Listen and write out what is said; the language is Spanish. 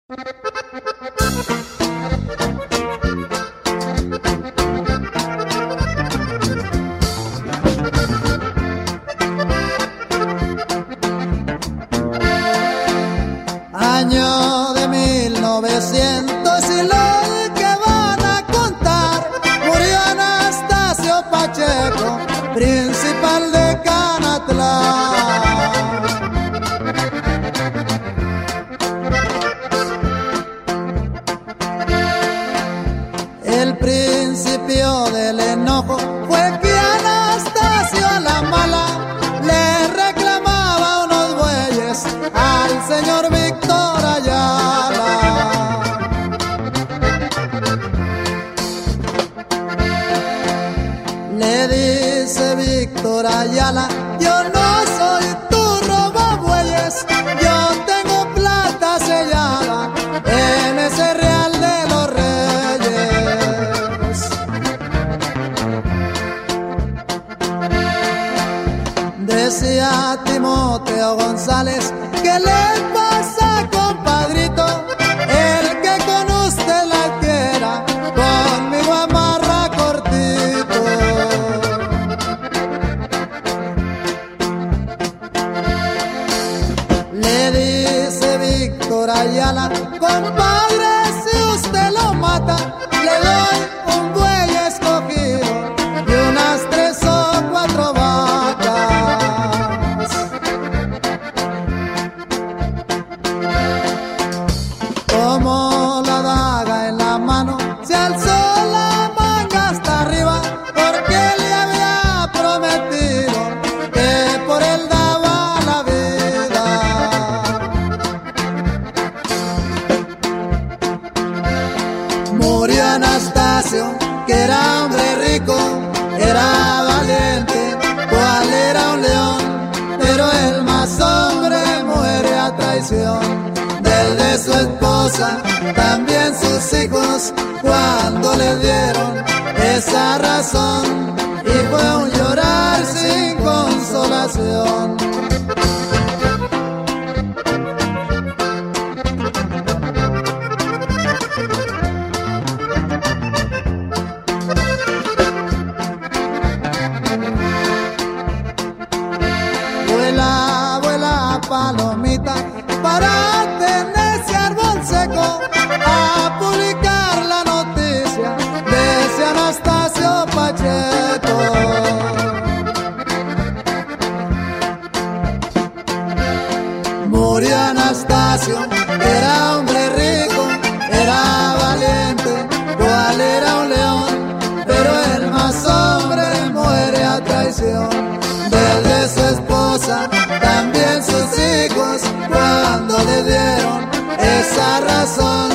Año de 1900 y lo que van a contar, murió Anastasio Pacheco, principal de Canatlán. El principio del enojo fue que Anastasio a la mala le reclamaba unos bueyes al señor Víctor Ayala. Le dice Víctor Ayala: yo no soy tu robabueyes, yo tengo plata sellada en ese real de los Reyes. Decía Timoteo González: ¿qué le pasa, compadrito? El que con usted la quiera, conmigo amarra cortito. Le dice Víctor Ayala: compadre, si usted lo mata, le doy un buey escogido y unas 3 o 4 vacas. Como la daga en la mano, se alzó la manga hasta arriba, porque le había prometido que por él daba la vida. Murió Anastasio, que era hombre rico, era valiente, cual era un león, pero el más hombre muere a traición del de su esposa, también sus hijos, cuando le dieron esa razón, y fue un llorar sin consolación. Vuela, vuela palomita para tenerse árbol seco, a publicar la noticia de ese Anastasio Pacheco. Murió Anastasio, era hombre rico, era valiente, cual era un león, pero el más hombre muere a traición de su esposa, también sus hijos, cuando le dieron esa razón.